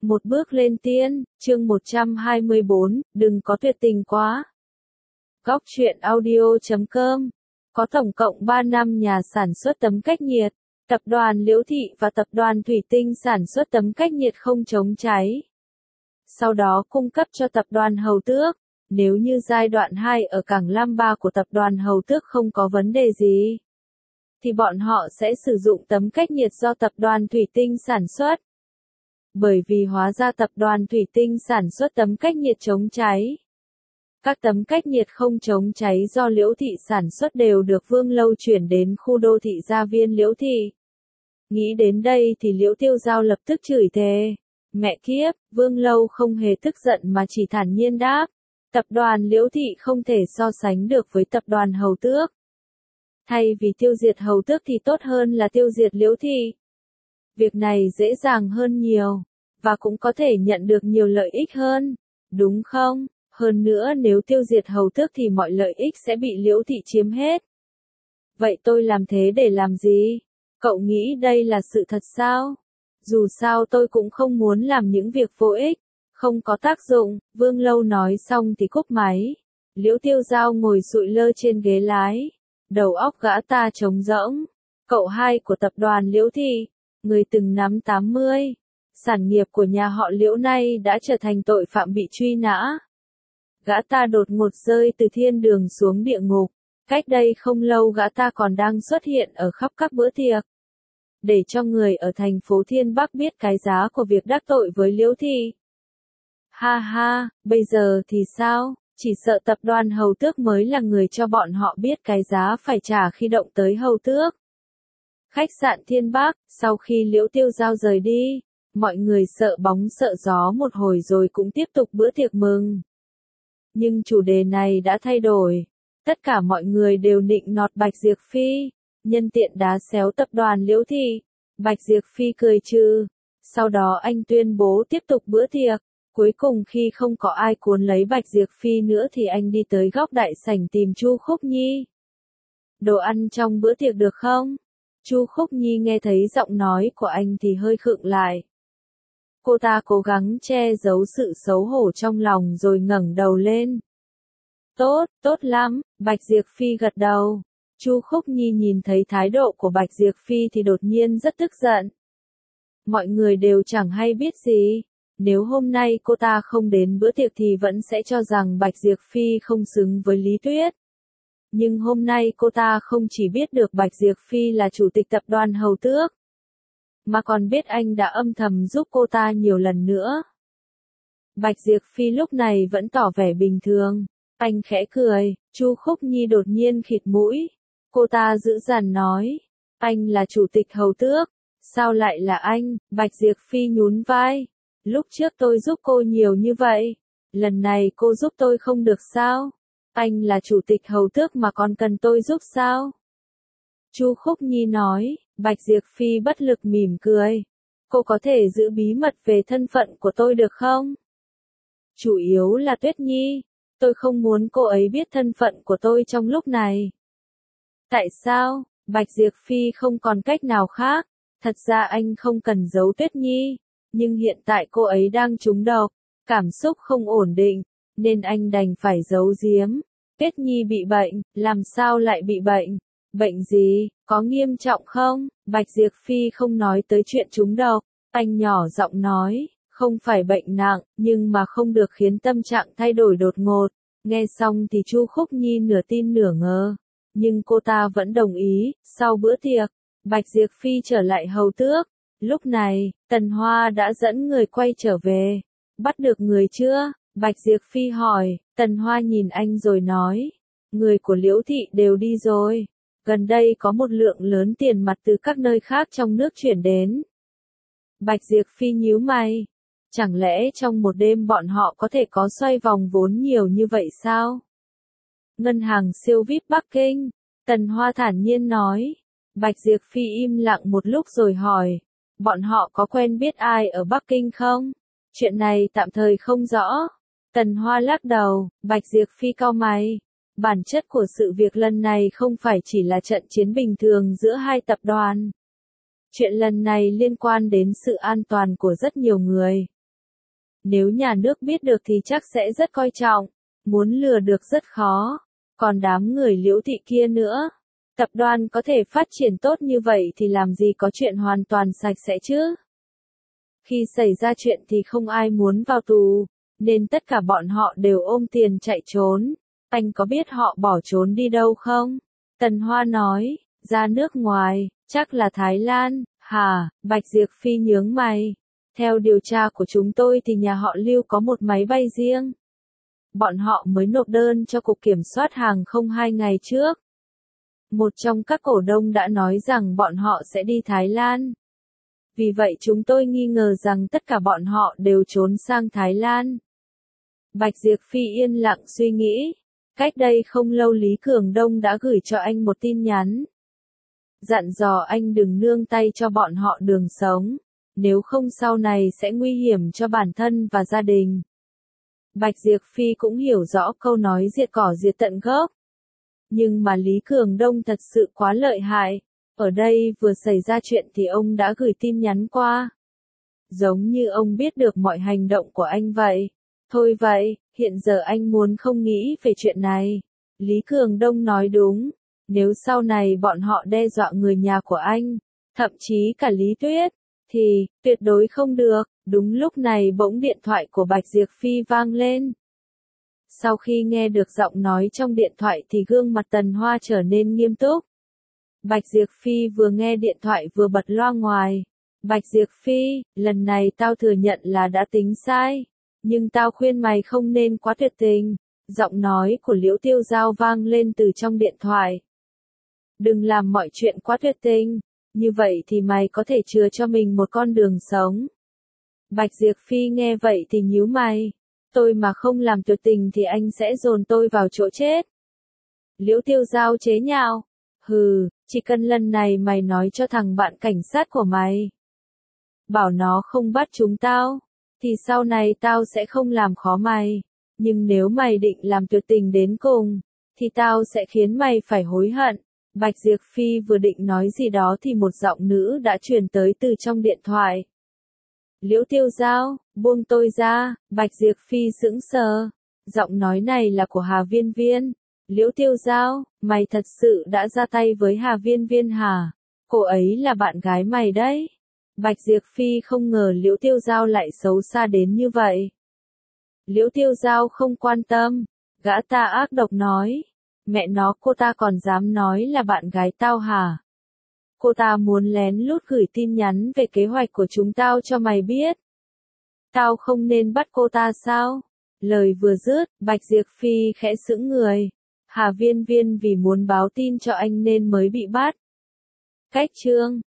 Một bước lên tiên, chương 124, đừng có tuyệt tình quá. Góc truyện audio.com. Có tổng cộng 3 năm nhà sản xuất tấm cách nhiệt, tập đoàn Liễu Thị và tập đoàn Thủy Tinh sản xuất tấm cách nhiệt không chống cháy. Sau đó cung cấp cho tập đoàn Hầu Tước. Nếu như giai đoạn 2 ở cảng Lam Ba của tập đoàn Hầu Tước không có vấn đề gì, thì bọn họ sẽ sử dụng tấm cách nhiệt do tập đoàn Thủy Tinh sản xuất. Bởi vì hóa ra tập đoàn Thủy Tinh sản xuất tấm cách nhiệt chống cháy. Các tấm cách nhiệt không chống cháy do Liễu Thị sản xuất đều được Vương Lâu chuyển đến khu đô thị Gia Viên Liễu Thị. Nghĩ đến đây thì Liễu Tiêu Giao lập tức chửi thề. Mẹ kiếp, Vương Lâu không hề tức giận mà chỉ thản nhiên đáp. Tập đoàn Liễu Thị không thể so sánh được với tập đoàn Hầu Tước. Thay vì tiêu diệt Hầu Tước thì tốt hơn là tiêu diệt Liễu Thị. Việc này dễ dàng hơn nhiều, và cũng có thể nhận được nhiều lợi ích hơn, đúng không? Hơn nữa nếu tiêu diệt Hầu Tước thì mọi lợi ích sẽ bị Liễu Thị chiếm hết. Vậy tôi làm thế để làm gì? Cậu nghĩ đây là sự thật sao? Dù sao tôi cũng không muốn làm những việc vô ích, không có tác dụng. Vương Lâu nói xong thì cúp máy. Liễu Tiêu Giao ngồi sụi lơ trên ghế lái. Đầu óc gã ta trống rỗng. Cậu hai của tập đoàn Liễu Thị, người từng nắm 80 sản nghiệp của nhà họ Liễu nay đã trở thành tội phạm bị truy nã. Gã ta đột ngột rơi từ thiên đường xuống địa ngục. Cách đây không lâu gã ta còn đang xuất hiện ở khắp các bữa tiệc, để cho người ở thành phố Thiên Bắc biết cái giá của việc đắc tội với Liễu Thị. Ha ha, bây giờ thì sao? Chỉ sợ tập đoàn Hầu Tước mới là người cho bọn họ biết cái giá phải trả khi động tới Hầu Tước. Khách sạn Thiên Bắc, sau khi Liễu Tiêu Giao rời đi, mọi người sợ bóng sợ gió một hồi rồi cũng tiếp tục bữa tiệc mừng. Nhưng chủ đề này đã thay đổi. Tất cả mọi người đều nịnh nọt Bạch Diệp Phi, nhân tiện đá xéo tập đoàn Liễu Thị. Bạch Diệp Phi cười trừ. Sau đó anh tuyên bố tiếp tục bữa tiệc. Cuối cùng khi không có ai cuốn lấy Bạch Diệp Phi nữa thì anh đi tới góc đại sảnh tìm Chu Khúc Nhi. Đồ ăn trong bữa tiệc được không? Chu Khúc Nhi nghe thấy giọng nói của anh thì hơi khựng lại. Cô ta cố gắng che giấu sự xấu hổ trong lòng rồi ngẩng đầu lên. Tốt, tốt lắm, Bạch Diệp Phi gật đầu. Chu Khúc Nhi nhìn thấy thái độ của Bạch Diệp Phi thì đột nhiên rất tức giận. Mọi người đều chẳng hay biết gì. Nếu hôm nay cô ta không đến bữa tiệc thì vẫn sẽ cho rằng Bạch Diệp Phi không xứng với Lý Tuyết. Nhưng hôm nay cô ta không chỉ biết được Bạch Diệp Phi là chủ tịch tập đoàn Hầu Tước, mà còn biết anh đã âm thầm giúp cô ta nhiều lần nữa. Bạch Diệp Phi lúc này vẫn tỏ vẻ bình thường. Anh khẽ cười. Chu Khúc Nhi đột nhiên khịt mũi. Cô ta dữ dằn nói. Anh là chủ tịch Hầu Tước. Sao lại là anh? Bạch Diệp Phi nhún vai. Lúc trước tôi giúp cô nhiều như vậy. Lần này cô giúp tôi không được sao? Anh là chủ tịch Hầu Tước mà còn cần tôi giúp sao? Chu Khúc Nhi nói. Bạch Diệp Phi bất lực mỉm cười. Cô có thể giữ bí mật về thân phận của tôi được không? Chủ yếu là Tuyết Nhi. Tôi không muốn cô ấy biết thân phận của tôi trong lúc này. Tại sao? Bạch Diệp Phi không còn cách nào khác. Thật ra anh không cần giấu Tuyết Nhi. Nhưng hiện tại cô ấy đang trúng độc. Cảm xúc không ổn định. Nên anh đành phải giấu giếm. Tuyết Nhi bị bệnh. Làm sao lại bị bệnh? Bệnh gì? Có nghiêm trọng không? Bạch Diệp Phi không nói tới chuyện trúng độc. Anh nhỏ giọng nói. Không phải bệnh nặng, nhưng mà không được khiến tâm trạng thay đổi đột ngột. Nghe xong thì Chu Khúc Nhi nửa tin nửa ngờ. Nhưng cô ta vẫn đồng ý. Sau bữa tiệc, Bạch Diệp Phi trở lại Hầu Tước. Lúc này, Tần Hoa đã dẫn người quay trở về. Bắt được người chưa? Bạch Diệp Phi hỏi. Tần Hoa nhìn anh rồi nói. Người của Liễu Thị đều đi rồi. Gần đây có một lượng lớn tiền mặt từ các nơi khác trong nước chuyển đến. Bạch Diệp Phi nhíu mày. Chẳng lẽ trong một đêm bọn họ có thể có xoay vòng vốn nhiều như vậy sao? Ngân hàng siêu VIP Bắc Kinh. Tần Hoa thản nhiên nói. Bạch Diệp Phi im lặng một lúc rồi hỏi. Bọn họ có quen biết ai ở Bắc Kinh không? Chuyện này tạm thời không rõ. Tần Hoa lắc đầu. Bạch Diệp Phi cau mày. Bản chất của sự việc lần này không phải chỉ là trận chiến bình thường giữa hai tập đoàn. Chuyện lần này liên quan đến sự an toàn của rất nhiều người. Nếu nhà nước biết được thì chắc sẽ rất coi trọng, muốn lừa được rất khó. Còn đám người Liễu thị kia nữa. Tập đoàn có thể phát triển tốt như vậy thì làm gì có chuyện hoàn toàn sạch sẽ chứ? Khi xảy ra chuyện thì không ai muốn vào tù, nên tất cả bọn họ đều ôm tiền chạy trốn. Anh có biết họ bỏ trốn đi đâu không? Tần Hoa nói, ra nước ngoài, chắc là Thái Lan. Hả? Bạch Diệp Phi nhướng mày. Theo điều tra của chúng tôi thì nhà họ Lưu có một máy bay riêng. Bọn họ mới nộp đơn cho Cục Kiểm soát Hàng không 2 ngày trước. Một trong các cổ đông đã nói rằng bọn họ sẽ đi Thái Lan. Vì vậy chúng tôi nghi ngờ rằng tất cả bọn họ đều trốn sang Thái Lan. Bạch Diệp Phi yên lặng suy nghĩ. Cách đây không lâu Lý Cường Đông đã gửi cho anh một tin nhắn. Dặn dò anh đừng nương tay cho bọn họ đường sống. Nếu không sau này sẽ nguy hiểm cho bản thân và gia đình. Bạch Diệp Phi cũng hiểu rõ câu nói diệt cỏ diệt tận gốc. Nhưng mà Lý Cường Đông thật sự quá lợi hại. Ở đây vừa xảy ra chuyện thì ông đã gửi tin nhắn qua. Giống như ông biết được mọi hành động của anh vậy. Thôi vậy, hiện giờ anh muốn không nghĩ về chuyện này. Lý Cường Đông nói đúng. Nếu sau này bọn họ đe dọa người nhà của anh, thậm chí cả Lý Tuyết, thì, tuyệt đối không được. Đúng lúc này bỗng điện thoại của Bạch Diệp Phi vang lên. Sau khi nghe được giọng nói trong điện thoại thì gương mặt Tần Hoa trở nên nghiêm túc. Bạch Diệp Phi vừa nghe điện thoại vừa bật loa ngoài. Bạch Diệp Phi, lần này tao thừa nhận là đã tính sai. Nhưng tao khuyên mày không nên quá tuyệt tình. Giọng nói của Liễu Tiêu Giao vang lên từ trong điện thoại. Đừng làm mọi chuyện quá tuyệt tình. Như vậy thì mày có thể chừa cho mình một con đường sống. Bạch Diệp Phi nghe vậy thì nhíu mày. Tôi mà không làm tuyệt tình thì anh sẽ dồn tôi vào chỗ chết. Liễu Tiêu Giao chế nhạo. Hừ, chỉ cần lần này mày nói cho thằng bạn cảnh sát của mày. Bảo nó không bắt chúng tao. Thì sau này tao sẽ không làm khó mày. Nhưng nếu mày định làm tuyệt tình đến cùng. Thì tao sẽ khiến mày phải hối hận. Bạch Diệp Phi vừa định nói gì đó thì một giọng nữ đã truyền tới từ trong điện thoại. Liễu Tiêu Giao, buông tôi ra. Bạch Diệp Phi sững sờ. Giọng nói này là của Hà Viên Viên. Liễu Tiêu Giao, mày thật sự đã ra tay với Hà Viên Viên hả? Cô ấy là bạn gái mày đấy. Bạch Diệp Phi không ngờ Liễu Tiêu Giao lại xấu xa đến như vậy. Liễu Tiêu Giao không quan tâm. Gã ta ác độc nói. Mẹ nó, cô ta còn dám nói là bạn gái tao hả? Cô ta muốn lén lút gửi tin nhắn về kế hoạch của chúng tao cho mày biết. Tao không nên bắt cô ta sao? Lời vừa dứt, Bạch Diệp Phi khẽ sững người. Hà Viên Viên vì muốn báo tin cho anh nên mới bị bắt. Cách chương